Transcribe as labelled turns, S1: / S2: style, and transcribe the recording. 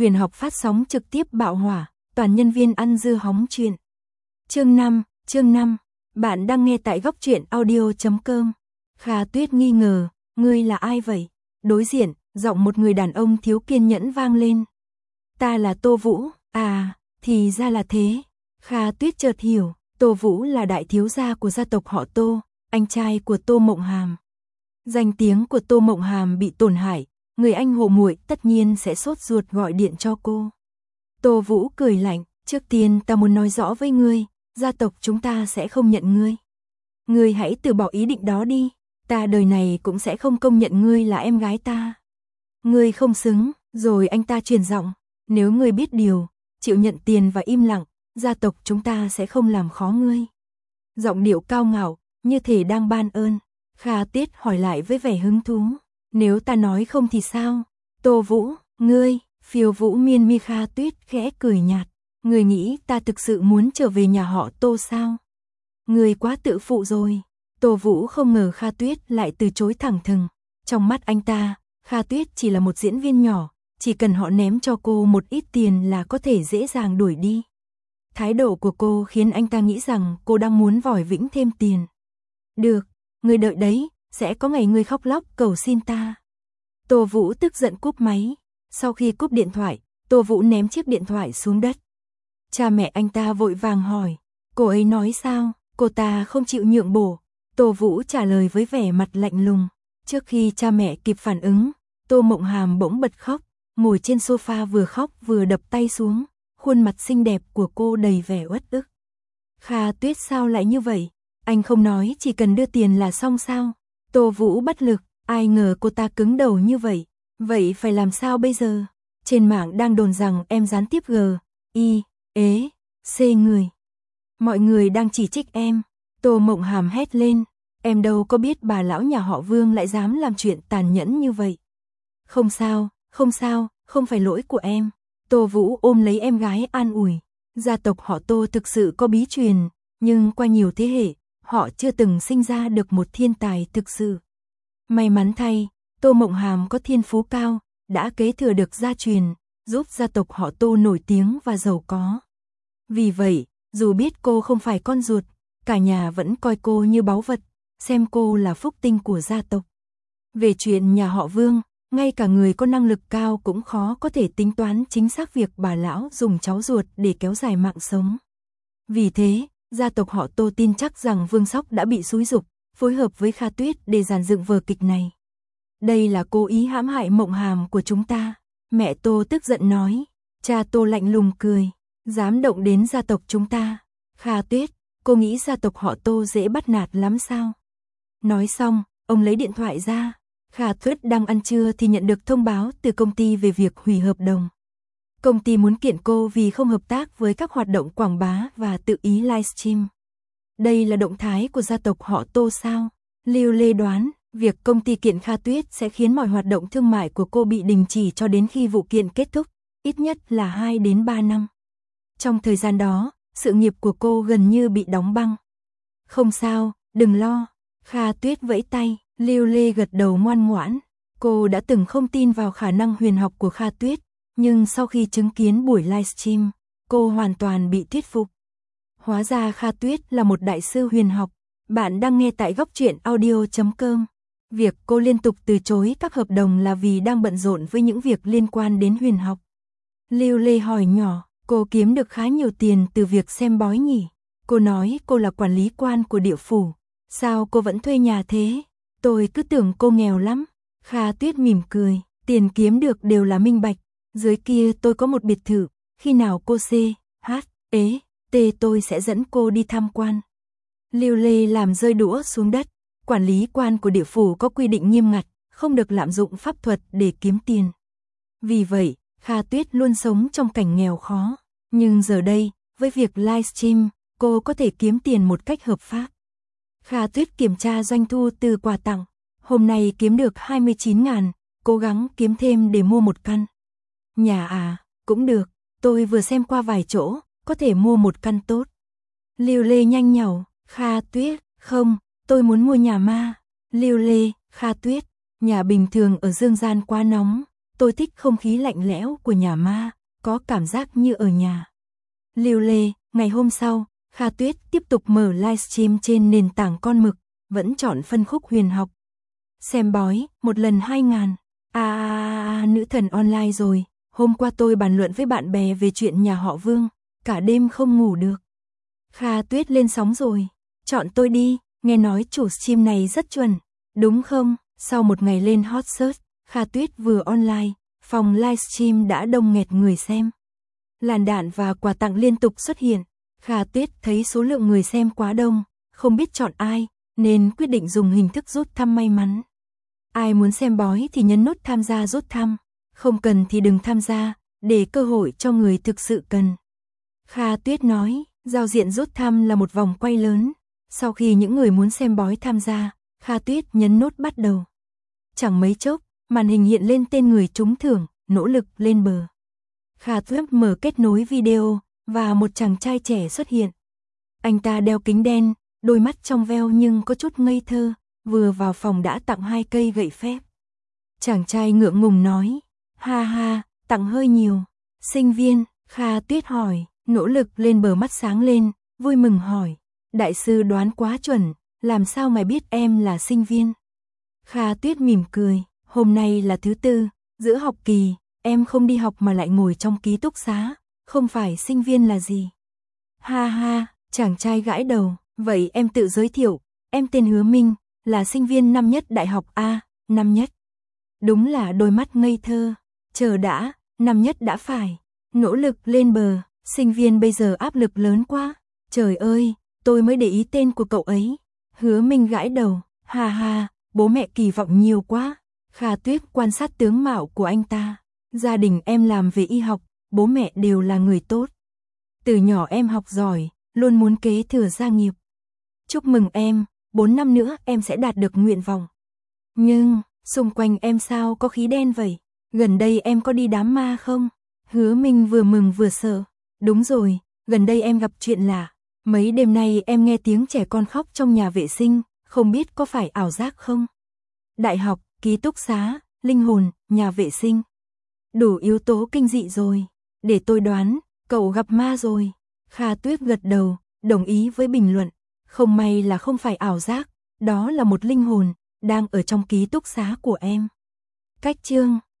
S1: Huyền học phát sóng trực tiếp bạo hỏa, toàn nhân viên ăn dưa hóng chuyện. Chương 5, bạn đang nghe tại góc truyện audio.com. Kha Tuyết nghi ngờ, ngươi là ai vậy? Đối diện, giọng một người đàn ông thiếu kiên nhẫn vang lên. Ta là Tô Vũ, à, thì ra là thế. Kha Tuyết chợt hiểu, Tô Vũ là đại thiếu gia của gia tộc họ Tô, anh trai của Tô Mộng Hàm. Danh tiếng của Tô Mộng Hàm bị tổn hại, người anh hộ muội tất nhiên sẽ sốt ruột gọi điện cho cô. Tô Vũ cười lạnh, trước tiên ta muốn nói rõ với ngươi, gia tộc chúng ta sẽ không nhận ngươi. Ngươi hãy từ bỏ ý định đó đi, ta đời này cũng sẽ không công nhận ngươi là em gái ta. Ngươi không xứng, rồi anh ta truyền giọng, nếu ngươi biết điều, chịu nhận tiền và im lặng, gia tộc chúng ta sẽ không làm khó ngươi. Giọng điệu cao ngạo, như thể đang ban ơn. Kha Tuyết hỏi lại với vẻ hứng thú, nếu ta nói không thì sao? Tô Vũ, ngươi, Phiêu Vũ miên mi. Kha Tuyết khẽ cười nhạt, ngươi nghĩ ta thực sự muốn trở về nhà họ Tô sao? Ngươi quá tự phụ rồi. Tô Vũ không ngờ Kha Tuyết lại từ chối thẳng thừng. Trong mắt anh ta, Kha Tuyết chỉ là một diễn viên nhỏ, chỉ cần họ ném cho cô một ít tiền là có thể dễ dàng đuổi đi. Thái độ của cô khiến anh ta nghĩ rằng cô đang muốn vòi vĩnh thêm tiền. Được, ngươi đợi đấy, sẽ có ngày ngươi khóc lóc cầu xin ta. Tô Vũ tức giận cúp máy. Sau khi cúp điện thoại, Tô Vũ ném chiếc điện thoại xuống đất. Cha mẹ anh ta vội vàng hỏi, cô ấy nói sao? Cô ta không chịu nhượng bộ. Tô Vũ trả lời với vẻ mặt lạnh lùng. Trước khi cha mẹ kịp phản ứng, Tô Mộng Hàm bỗng bật khóc, ngồi trên sofa vừa khóc vừa đập tay xuống, khuôn mặt xinh đẹp của cô đầy vẻ uất ức. Kha Tuyết sao lại như vậy? Anh không nói chỉ cần đưa tiền là xong sao? Tô Vũ bất lực, ai ngờ cô ta cứng đầu như vậy. Vậy phải làm sao bây giờ? Trên mạng đang đồn rằng em gián tiếp C người. Mọi người đang chỉ trích em. Tô Mộng Hàm hét lên, em đâu có biết bà lão nhà họ Vương lại dám làm chuyện tàn nhẫn như vậy. Không sao, không phải lỗi của em. Tô Vũ ôm lấy em gái an ủi. Gia tộc họ Tô thực sự có bí truyền, nhưng qua nhiều thế hệ, họ chưa từng sinh ra được một thiên tài thực sự. May mắn thay, Tô Mộng Hàm có thiên phú cao, đã kế thừa được gia truyền, giúp gia tộc họ Tô nổi tiếng và giàu có. Vì vậy, dù biết cô không phải con ruột, cả nhà vẫn coi cô như báu vật, xem cô là phúc tinh của gia tộc. Về chuyện nhà họ Vương, ngay cả người có năng lực cao cũng khó có thể tính toán chính xác việc bà lão dùng cháu ruột để kéo dài mạng sống. Vì thế, gia tộc họ Tô tin chắc rằng Vương Sóc đã bị xúi giục, phối hợp với Kha Tuyết để dàn dựng vở kịch này. Đây là cố ý hãm hại Mộng Hàm của chúng ta. Mẹ Tô tức giận nói. Cha Tô lạnh lùng cười. Dám động đến gia tộc chúng ta. Kha Tuyết, cô nghĩ gia tộc họ Tô dễ bắt nạt lắm sao? Nói xong, ông lấy điện thoại ra. Kha Tuyết đang ăn trưa thì nhận được thông báo từ công ty về việc hủy hợp đồng. Công ty muốn kiện cô vì không hợp tác với các hoạt động quảng bá và tự ý livestream. Đây là động thái của gia tộc họ Tô sao? Lưu Lê đoán, việc công ty kiện Kha Tuyết sẽ khiến mọi hoạt động thương mại của cô bị đình chỉ cho đến khi vụ kiện kết thúc, ít nhất là 2 đến 3 năm. Trong thời gian đó, sự nghiệp của cô gần như bị đóng băng. Không sao, đừng lo. Kha Tuyết vẫy tay, Lưu Lê gật đầu ngoan ngoãn. Cô đã từng không tin vào khả năng huyền học của Kha Tuyết, nhưng sau khi chứng kiến buổi livestream, cô hoàn toàn bị thuyết phục. Hóa ra Kha Tuyết là một đại sư huyền học. Bạn đang nghe tại góc truyện audio.com. Việc cô liên tục từ chối các hợp đồng là vì đang bận rộn với những việc liên quan đến huyền học. Lưu Lê hỏi nhỏ, cô kiếm được khá nhiều tiền từ việc xem bói nhỉ? Cô nói cô là quản lý quan của địa phủ. Sao cô vẫn thuê nhà thế? Tôi cứ tưởng cô nghèo lắm. Kha Tuyết mỉm cười, tiền kiếm được đều là minh bạch. Dưới kia tôi có một biệt thự, khi nào cô tôi sẽ dẫn cô đi tham quan. Lưu Lê làm rơi đũa xuống đất. Quản lý quan của địa phủ có quy định nghiêm ngặt, không được lạm dụng pháp thuật để kiếm tiền. Vì vậy, Kha Tuyết luôn sống trong cảnh nghèo khó. Nhưng giờ đây, với việc livestream, cô có thể kiếm tiền một cách hợp pháp. Kha Tuyết kiểm tra doanh thu từ quà tặng. Hôm nay kiếm được 29.000, cố gắng kiếm thêm để mua một căn. Nhà à, cũng được, tôi vừa xem qua vài chỗ, có thể mua một căn tốt. Lưu Lê nhanh nhảu, Kha Tuyết, không, tôi muốn mua nhà ma. Lưu Lê, Kha Tuyết, nhà bình thường ở Dương Gian quá nóng, tôi thích không khí lạnh lẽo của nhà ma, có cảm giác như ở nhà. Lưu Lê, ngày hôm sau, Kha Tuyết tiếp tục mở livestream trên nền tảng con mực, vẫn chọn phân khúc huyền học. Xem bói, một lần 2.000. Nữ thần online rồi, hôm qua tôi bàn luận với bạn bè về chuyện nhà họ Vương, cả đêm không ngủ được. Kha Tuyết lên sóng rồi, chọn tôi đi, nghe nói chủ stream này rất chuẩn, đúng không? Sau một ngày lên hot search, Kha Tuyết vừa online, phòng livestream đã đông nghẹt người xem. Làn đạn và quà tặng liên tục xuất hiện, Kha Tuyết thấy số lượng người xem quá đông, không biết chọn ai, nên quyết định dùng hình thức rút thăm may mắn. Ai muốn xem bói thì nhấn nút tham gia rút thăm, không cần thì đừng tham gia, để cơ hội cho người thực sự cần. Kha Tuyết nói, giao diện rút thăm là một vòng quay lớn, sau khi những người muốn xem bói tham gia, Kha Tuyết nhấn nút bắt đầu. Chẳng mấy chốc, màn hình hiện lên tên người trúng thưởng, nỗ lực lên bờ. Kha Tuyết mở kết nối video, và một chàng trai trẻ xuất hiện. Anh ta đeo kính đen, đôi mắt trong veo nhưng có chút ngây thơ, vừa vào phòng đã tặng 2 cây gậy phép. Chàng trai ngượng ngùng nói, ha ha, tặng hơi nhiều. Sinh viên, Kha Tuyết hỏi, nỗ lực lên bờ mắt sáng lên, vui mừng hỏi, đại sư đoán quá chuẩn, làm sao mày biết em là sinh viên? Kha Tuyết mỉm cười, hôm nay là thứ tư, giữa học kỳ, em không đi học mà lại ngồi trong ký túc xá, không phải sinh viên là gì? Ha ha, chàng trai gãi đầu, vậy em tự giới thiệu, em tên Hứa Minh, là sinh viên năm nhất đại học A, năm nhất. Đúng là đôi mắt ngây thơ, chờ đã, năm nhất đã phải, nỗ lực lên bờ, sinh viên bây giờ áp lực lớn quá, trời ơi, tôi mới để ý tên của cậu ấy. Hứa Minh gãi đầu, ha ha, bố mẹ kỳ vọng nhiều quá. Kha Tuyết quan sát tướng mạo của anh ta, gia đình em làm về y học, bố mẹ đều là người tốt. Từ nhỏ em học giỏi, luôn muốn kế thừa gia nghiệp. Chúc mừng em, 4 năm nữa em sẽ đạt được nguyện vọng. Nhưng, xung quanh em sao có khí đen vậy? Gần đây em có đi đám ma không? Hứa Minh vừa mừng vừa sợ. Đúng rồi, gần đây em gặp chuyện lạ. Mấy đêm nay em nghe tiếng trẻ con khóc trong nhà vệ sinh, không biết có phải ảo giác không? Đại học, ký túc xá, linh hồn, nhà vệ sinh. Đủ yếu tố kinh dị rồi. Để tôi đoán, cậu gặp ma rồi. Kha Tuyết gật đầu, đồng ý với bình luận. Không may là không phải ảo giác, đó là một linh hồn, đang ở trong ký túc xá của em. Cách chương